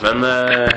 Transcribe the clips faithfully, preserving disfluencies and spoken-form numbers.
Men eh,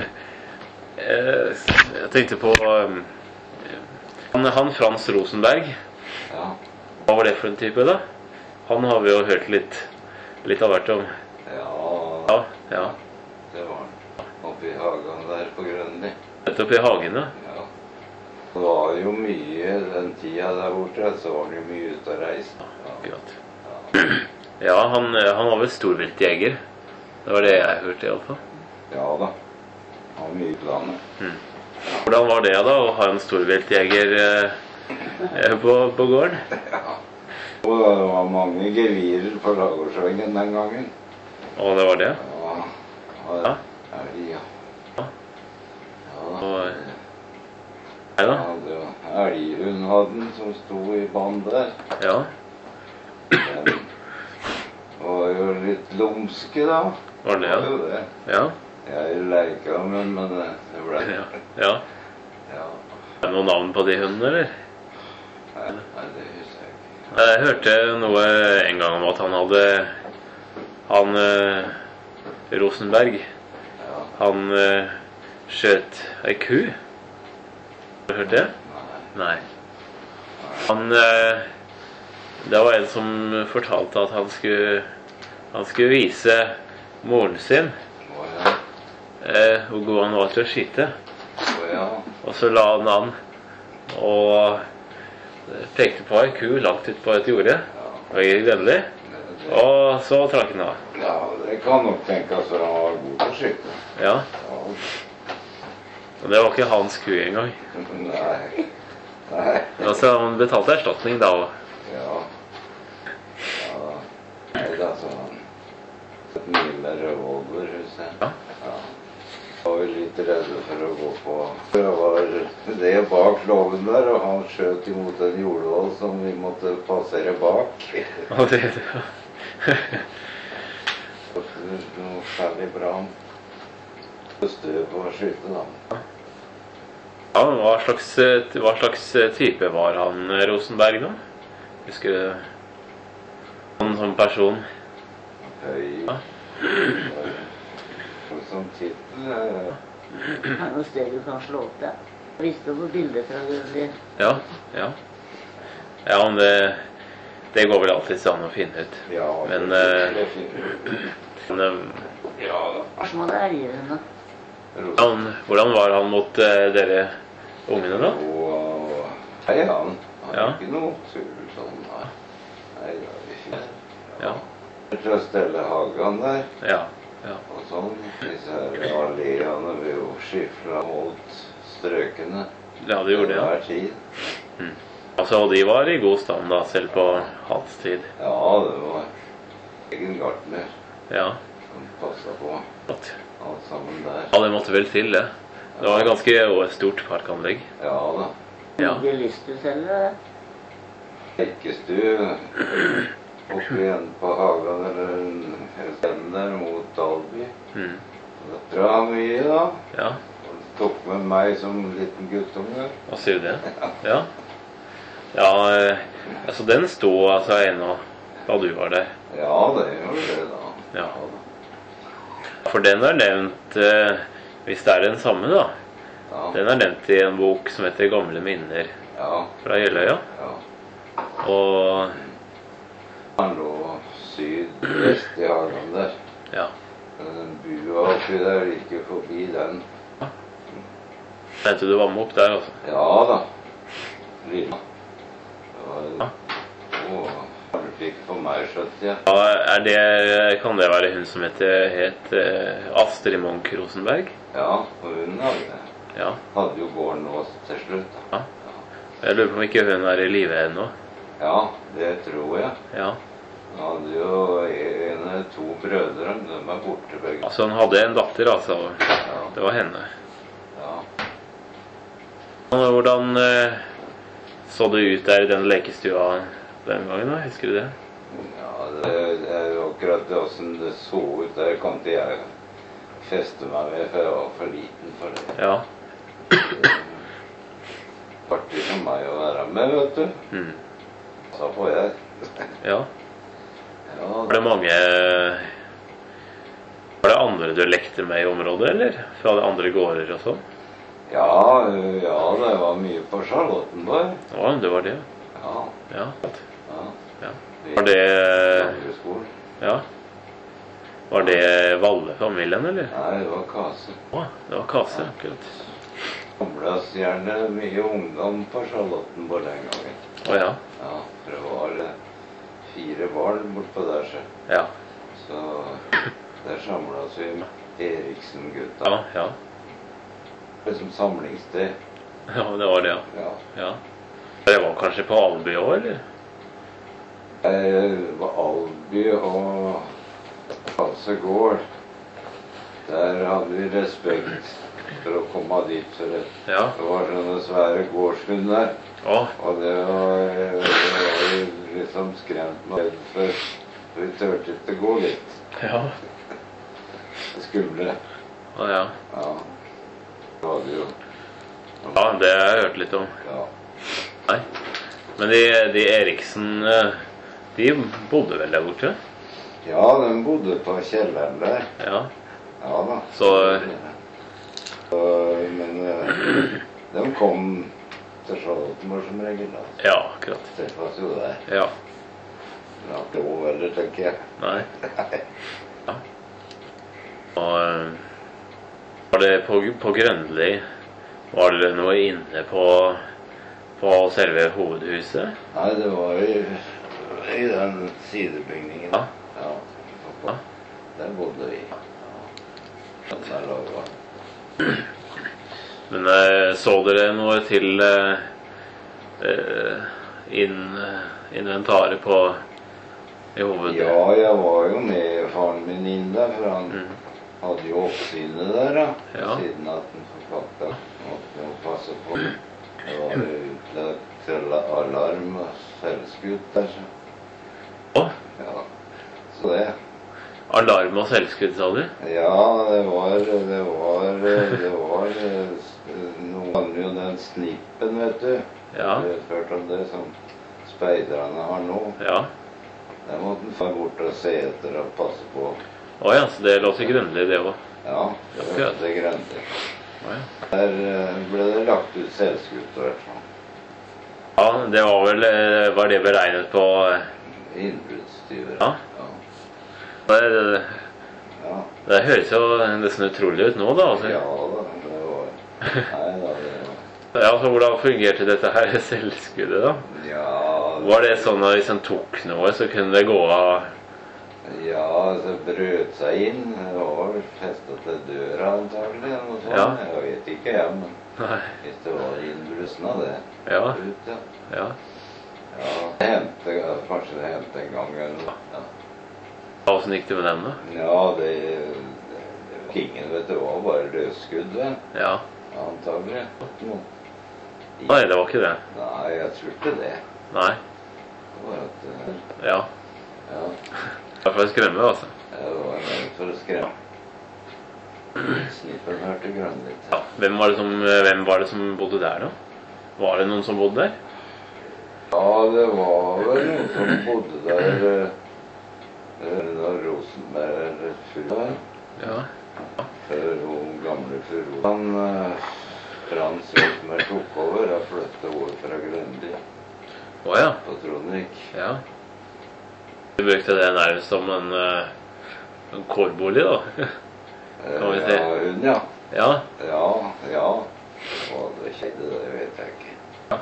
eh, jeg tenkte på eh, han, han Frans Rosenberg. Ja. Hva var det for en type da? Han har vi jo hørt litt, litt av hvert om. Ja, Ja, ja. det var han. Oppe i hagen der på Grønli. Rett oppe i hagen, ja. Ja. Det var jo mye den tida der borte, så var det jo mye ute å reise. Ja. Akkurat. Ja. Ja, han, han var vel storviltjeger. Det var det jeg hørte i alle fall. Ja da. Han har mye planer. Mm. Hvordan var det da, å ha en storviltjeger eh, på, på gården? Ja. Og det var mange gevirer på Lagårdsvangen den gangen. Å, det var det? Ja. Og Ja. elg, ja. Ja. Ja da. Og, nei da? Ja, det var elghund hadde den som sto i bånd der. Ja. Den var jo litt lumske da. Var det, Var ja? jo det. Ja. Jeg leika med den, men det, det ble Ja. Ja. Ja. Er det noen navn på de hundene, eller? Nei, nei, det husker jeg ikke. Jeg hørte noe en gang om at han hadde han eh, Rosenberg, Ja. han eh, skjøt ei ku. Har du hørt det? Nei. Nei. Han eh, det var en som fortalte at han skulle han skulle vise moren sin Å ja. eh, hvor god han var til å skyte. Å ja. Og så la han an og pekte på en ku langt ut på et jorde. Ja. Det var gledelig. Det, det, Og så trakk han av. ja, det kan nok tenkes at han var god til å skyte. Ja. Ja. Og det var ikke hans ku engang. Nei. Nei. Altså, han betalte erstatning da. Ja. Ja. Nei da, så han et mye med revolver, husker jeg. Ja. Ja. Jeg var jo litt redde for å gå på. Det var det bak låven der, og han skjøt imot en jordvoll som vi måtte passere bak. Og det, Noe særlig bra. Støv på å skyte, da. ja, hva slags, hva slags type var han Rosenberg da? Husker du han som person? Høy. Ja. Og som tittel eh, Er det noe sted du kan slå opp det? Jeg visste på bildet fra det. Ja, ja. Ja, men det, det går vel alltid an å finne ut. Ja, Men, det, eh, det finner Men, eh, Ja da. Hva som hadde elgeren da? han, hvordan var han mot eh, dere ungene da? Og hei, han. Han er Ja. ikke noe tull sånn. Nei, nei det er vi fint. Ja. Til å stelle hagen der, Ja, ja. og sånn. Disse her alleene vil jo skifle mot strøkene. Ja, det gjorde det, ja. Hver tid. Altså, og de var i god stand da, selv på hans tid. Ja, det var egen gartner Ja, som passet på flott. alt sammen der. Ja, det måtte vel til det. Det var et ganske stort parkanlegg. Ja da. Ja. Hadde lysthus eller? Ekkestue oppe igjen på hagen eller en stemme der mot Dalby. Mm. Da tror jeg mye da. Ja, Og tok med meg som liten guttunge. hva sier du det? Ja. Ja, eh, altså den stod altså ennå da du var der. Ja, det gjør det da. Ja. da. For den er nevnt, eh, hvis det er den samme da, Ja. den er nevnt i en bok som heter Gamle minner Ja. fra Jeløya. Ja. Og Han lå sydvest i hagen der. ja, Men den bua oppi der gikk jo forbi den. nevnte du var med opp der altså. Ja da. Lille. Det var Ja. Å, han fikk på meg, skjøtte jeg. Ja, er det, kan det være hun som heter, het eh, Astrid Munch Rosenberg? Ja, og hun hadde, Ja, hadde jo gården nå til slutt. da. ja. Jeg lurer på om ikke hun er i live ennå. Ja, det tror jeg. Ja. Han hadde jo en eller to brødre, de er borte begge. Altså han hadde en datter, altså. Ja, Det var henne. ja. Og hvordan eh, så det ut der i den lekestua den gangen da? Husker du det? Ja, det, det er jo akkurat hvordan det så ut der, kan ikke jeg feste meg ved, for jeg var for liten for det. Ja. Artig for meg å være med, vet du. Mm. Så får jeg. Ja. Ja, Var det mange Var det andre du lekte med i området, eller? Fra de andre gårder og sånn? Ja, ja, det var mye på Charlottenborg. Ja, det var det. Ja. Ja. Ja. Ja. Var det Skolen. Ja. Var det Valle-familien, eller? Nei, det var Kase. Å, det var Kase, akkurat. Samles gjerne mye ungdom på Charlottenborg den gangen. Å ja. Ja, for det var eh, fire barn bortpå der, så. Ja. Så der samles vi med Eriksen-gutta. Ja, ja. Det er som samlingssted. Ja, det var det, ja. Ja. Ja. Det var kanskje på Alby også, eller? Det var Alby og Kase gård. Der hadde vi respekt for å komme dit, for det, Ja. det var sånne svære gårdshund der. Å, Og det var, det var jo liksom skremt meg redd for, for vi tørte ikke gå litt. ja. Det skumle. Å, ja. Ja. Det var det jo. Ja, det har jeg hørt litt om. Ja. Nei. Men de, de Eriksen, eh, de bodde vel der borte? Ja, de bodde på kjelleren der. Ja. Ja da. Så Så, men eh, de kom til Charlottenborg som regel. Da. Ja, akkurat. Det var jo der. Ja. Men at det var veldig, tenker jeg. Nei. Ja. Og eh, var det på, på Grønli, var det noe inne på, på selve hovedhuset? Nei, det var i, i den sidebygningen. Ja. Ja. Ja. Der bodde vi. Ja. Der lå vi. Men eh, så dere noe til eh, eh, inn, inventaret på i hoved? Ja, jeg var jo med faren min inn der, for han Mm. hadde jo oppsynet der, da. Ja. Siden at han forfatta måtte jo passe på. Det var jo utlagt til alarm og selvskudd der, så. Å, Ja. Så det. alarm og selvskudd, sa du? Ja, det var Det var Det var Noen hadde jo den snippen, vet du. Ja. Du har hørt om det som speiderne har nå. Ja. Der måtte en få bort og se etter og passe på. Å ja, så det lå til Grønli, det òg. Ja, det var Akkurat. det grønne. Å ja. Der eh, ble det lagt ut selvskudd i hvert fall. Ja, det var vel eh, Var det beregnet på eh, Innbruddstyver. Ja. Ja. det, det, Ja. det høres jo nesten utrolig ut nå, da. Altså. Ja da, det var Nei da, det var Ja, så hvordan fungerte dette her selvskuddet, da? Ja, Var det sånn at hvis en tok noe, så kunne det gå av? ja, det brøt seg inn. Det var vel festet til døra antagelig, eller noe sånt. Ja. Jeg vet ikke, jeg, men Nei. hvis det var innbrusen av det. Ja. Ut, ja. Ja. Ja, det hendte, kanskje det hendte en gang eller noe. Ja. Åssen gikk det med den, da? Ja, det, det, det var ingen, vet du, det var bare løsskudd, vel? Ja. Antagelig. No. Nei, det var ikke det. Nei, jeg tror ikke det. Nei. Det var at, eh, Ja. ja, Det var for å skremme, altså. jeg var redd for å skremme. Snippen hørte grønn litt. Ja. Hvem var det som, hvem var det som bodde der, da? Var det noen som bodde der? Ja, det var vel noen som bodde der, eh, da Rosenberg eller fru. Ja. Før hun gamle fru. Han, eh, Frans Rosenberg tok over og flyttet over fra Grønli Å ja. på Trondvik. Ja. Du brukte det nærmest som en, eh, en kårbolig, da? Kan vi se. Ja, hun, ja. Ja. Ja, ja. Hva det skjedde, det vet jeg ikke.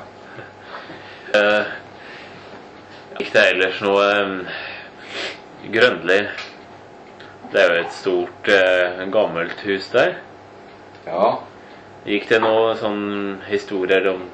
Eh, gikk det ellers noe eh, Grønli? Det er jo et stort, eh, gammelt hus der. Ja. Gikk det noe sånn historier om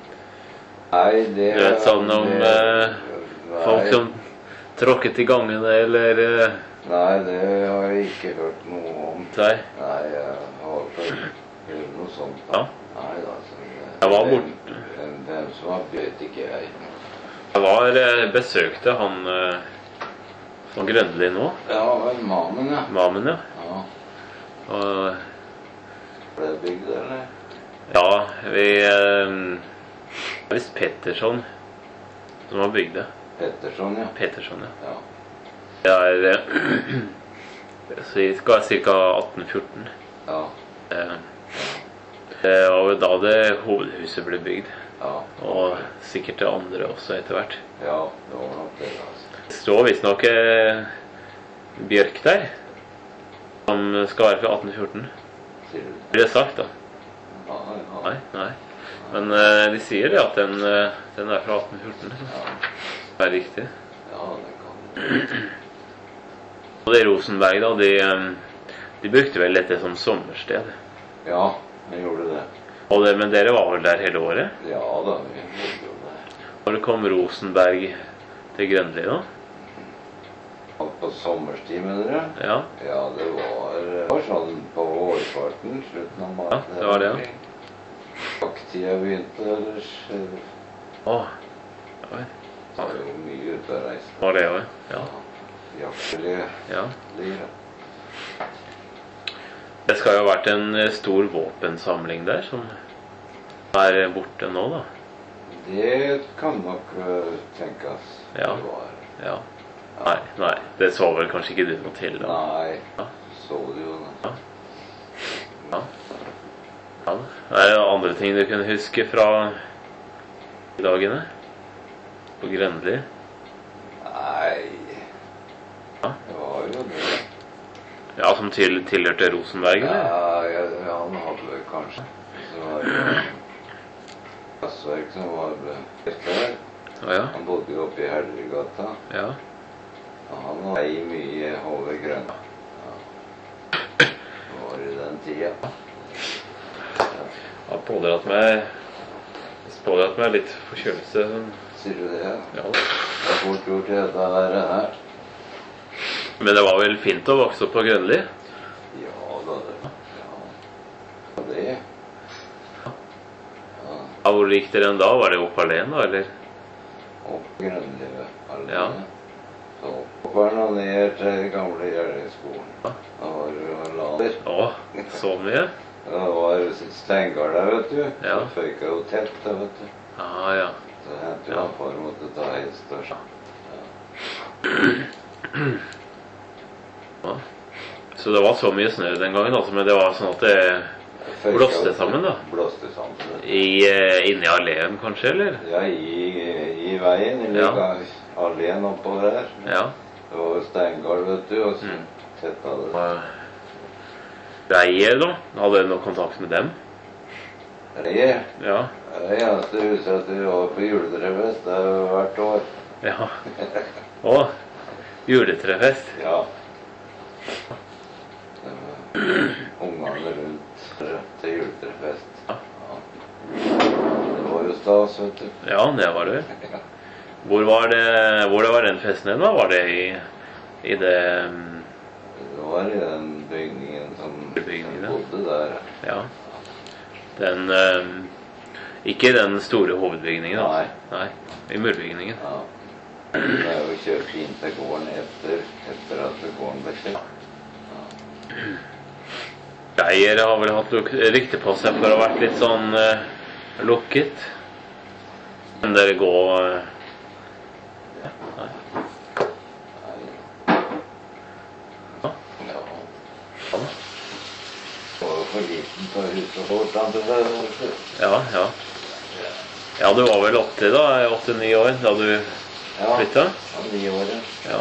Nei, det Du vet sånn om det- eh, nei, folk som tråkket i gangene, eller eh, Nei, det har jeg ikke hørt noe om. Nei. Nei, jeg har ikke hørt noe sånt. Ja. Nei, da, så det, Jeg var hvem- borte. Hvem, hvem som har vet ikke jeg. Jeg var eh, besøkte han eh, fra Grønli nå. Ja, vel, Mamen, ja. Mamen, ja. Ja. Og Ble det bygd, eller? ja, vi eh, Det er visst Petterson som har bygd det. Petterson, ja. Petterson, ja. Ja. Det er eh, Så i ca. atten fjorten. Ja. Eh, Det var jo da det hovedhuset ble bygd. Ja. Og sikkert det andre også etter hvert. Ja, det var nok det, altså. Det står visstnok eh, bjørk der, som skal være fra atten fjorten. Sier du det? Blir det sagt, da? Ja, ja. Nei, nei. Men eh, de sier det at den, eh, den er fra atten fjorten. Ja. Det er riktig. Ja, det kan det. Og det Rosenberg, da, de, eh, de brukte vel dette som sommersted. Ja, jeg gjorde det. Og det, men dere var vel der hele året? Ja da, vi gjorde jo det. Når det kom Rosenberg til Grønli, da? Og på sommerstid, mener dere? Ja, Ja, det var, det var sånn på vårparten, slutten av mai. Ja, det var det, ja. Jakttida begynte ellers. eh, å, ja vel. Så var jo mye ute å reise. Var det jo, ja. Jaktlig Ja. liv. Det skal jo ha vært en eh, stor våpensamling der, som er borte nå, da. Det kan nok eh, tenkes. Ja. Det var. Ja. Nei, nei, det så vel kanskje ikke du noe til, da. Nei, Ja. så du jo det. Ja. Ja. Ja. Er det andre ting du kunne huske fra de dagene? På Grønli? Nei, Ja. det var jo det. Ja, som til, tilhørte Rosenberg, eller? Ja, ja, ja, han hadde vel kanskje. Så var det gassverk som var der. Å ja. Han bodde jo oppe i Helgergata. Ja. Og han var i mye over grønn. Ja. Det var i den tida. Jeg har pådratt meg Pådratt meg litt forkjølelse. Sier du det? Ja. Ja. Det er fort gjort i dette her. her. Men det var vel fint å vokse opp på Grønli? Ja da, det. Ja. Det. Ja. Ja, hvor gikk dere da? Var det opp alene, da, eller? Opp Grønlivet alene. Ja. Så opp og ned til gamle Gjerningsskolen. Ja. Da var det jo lader. Å, så mye? Det var steingard der, vet du. Ja. Det føyka jo tett, da, vet du. Ah, ja. Så hendte jo Ja. at far måtte ta hest og sånn. Ja. Så det var så mye snø den gangen, altså, men det var sånn at det Føyka blåste jo- sammen, da? Blåste sammen. vet du. I, eh, inni alleen, kanskje, eller? Ja, i, i veien, i Ja. ja. alene oppå der. Ja. Det var jo steingard, vet du, og så Mm. tetta det. Og Reier, da? Hadde du noe kontakt med dem? Reier. Ja. Det eneste huset at vi var på juletrefest, det er jo hvert år. Ja. Å, juletrefest. Ja. Det var ungene rundt til juletrefest. Ja. Ja. Det var jo stas, vet du. Ja, det var det. Hvor var det, hvor det var den festen hen, da? Var det i, i det mm, Det var i den bygningen som Bygningen, ja. bodde der. Ja. Den eh, Ikke den store hovedbygningen, altså. Nei. Nei. I murbygningen. Ja. Det er jo kjørt inn til gården etter, etter at gården ble kjøpt. Reier har vel hatt luk- rykte på seg for å ha vært litt sånn eh, lukket. Men dere går eh, ja, nei. Nei. Ja. Ja. Ja. Det var jo for liten på huset vårt, andre der. vet du. Ja, ja. Ja, du var vel åtti da? åtti-ni år da du Ja. flytta? Ja, ni år, Ja.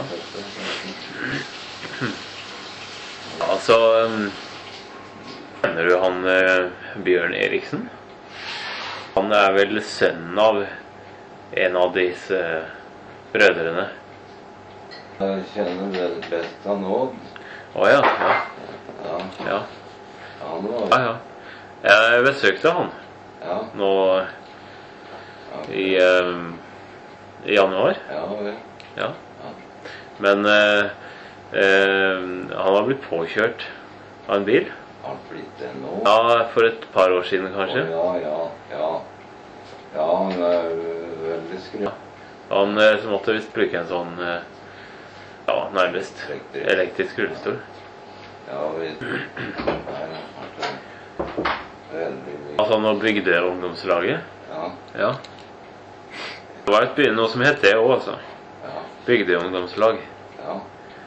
Ja, så um, kjenner du han eh, Bjørn Eriksen? Han er vel sønnen av en av disse eh, brødrene. Jeg kjenner vel best av Nåd. Å ja, ja, Ja, ja, han var ja, ja. Jeg besøkte han Ja, nå ja, i, eh, i januar. ja vel. Ja. Ja. Men eh, eh, han har blitt påkjørt av en bil. Har han blitt det nå? Ja, for et par år siden kanskje. Å, ja, ja, ja. Ja, han er øh, veldig skru. Han eh, måtte visst bruke en sånn eh, ja, nærmest Elektrisk. elektrisk rullestol. Ja, vi Nei, altså, veldig mye. Altså nå bygde ungdomslaget. Ja, Ja. Det var et by, noe som het det òg, altså. ja, Bygde ungdomslag. ja.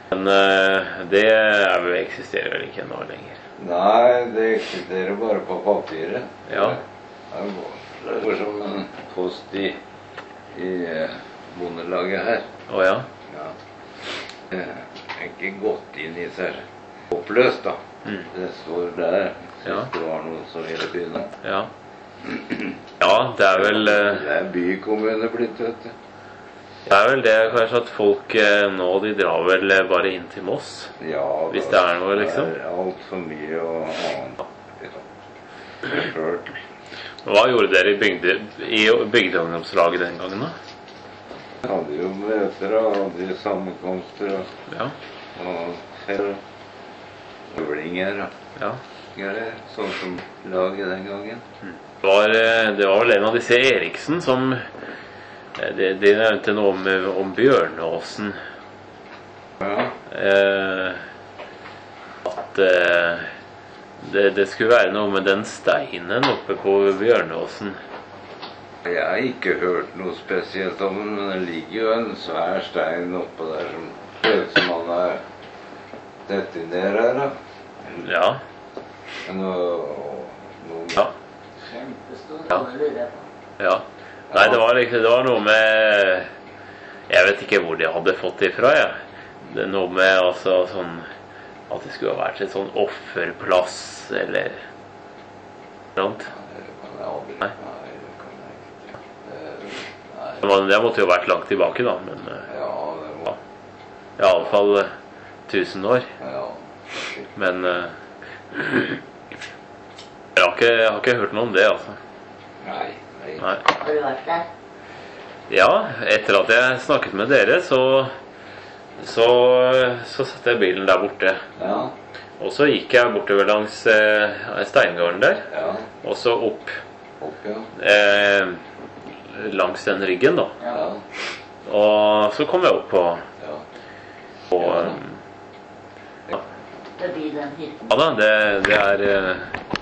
Men eh, det er vel, eksisterer vel ikke nå lenger. Nei, det eksisterer bare på papiret. Ja. Det går som en post i, i eh, bondelaget her. Å ja. Ja. Jeg er ikke gått inn i seg oppløst, da. Mm. Det står der. Hvis Ja. det var noen som ville begynne. Ja. Ja, det er vel eh, Det er bykommune blitt, vet du. Det er vel det kanskje at folk eh, nå, de drar vel eh, bare inn til Moss. Ja, Hvis det er noe, liksom. Det er altfor mye og annet. Ja. Hørt. Hva gjorde dere i, bygde, i bygdeungdomslaget den gangen, da? Jeg hadde jo møter og hadde sammenkomster og, Ja. og fer- øvlinger og Ja. greier, sånn som laget den gangen. Det var, eh, det var vel en av disse Eriksen som eh, De, de nevnte noe om, om Bjørnåsen. Ja, Eh, at eh, det, det skulle være noe med den steinen oppe på Bjørnåsen. jeg har ikke hørt noe spesielt om den, men det ligger jo en svær stein oppå der som ser ut som han er dette ned her, da. Ja. Noe, noe Ja. Kjempestor. Ja. Det lurer jeg på. Ja. Nei, det var liksom Det var noe med Jeg vet ikke hvor de hadde fått det fra, jeg. Det er noe med altså sånn at det skulle ha vært et sånn offerplass, eller noe annet. Nei, det kan jeg aldri. Nei. Nei, det kan jeg ikke. Det, nei. Men det måtte jo ha vært langt tilbake, da. Men eh, Ja, det må. i alle fall eh, tusen år. Ja. Men eh, jeg, har ikke, jeg har ikke hørt noe om det, altså. Nei. Nei. Nei. Har du vært der? Ja, etter at jeg snakket med dere, så så, så satte jeg bilen der borte. Ja. Og så gikk jeg bortover langs eh, steingården der, Ja. og så opp Opp, ja. eh, langs den ryggen, da. Ja. Og så kom jeg opp på, Ja. på Ja. eh, Forbi den hytten? Ja da, det, det er eh,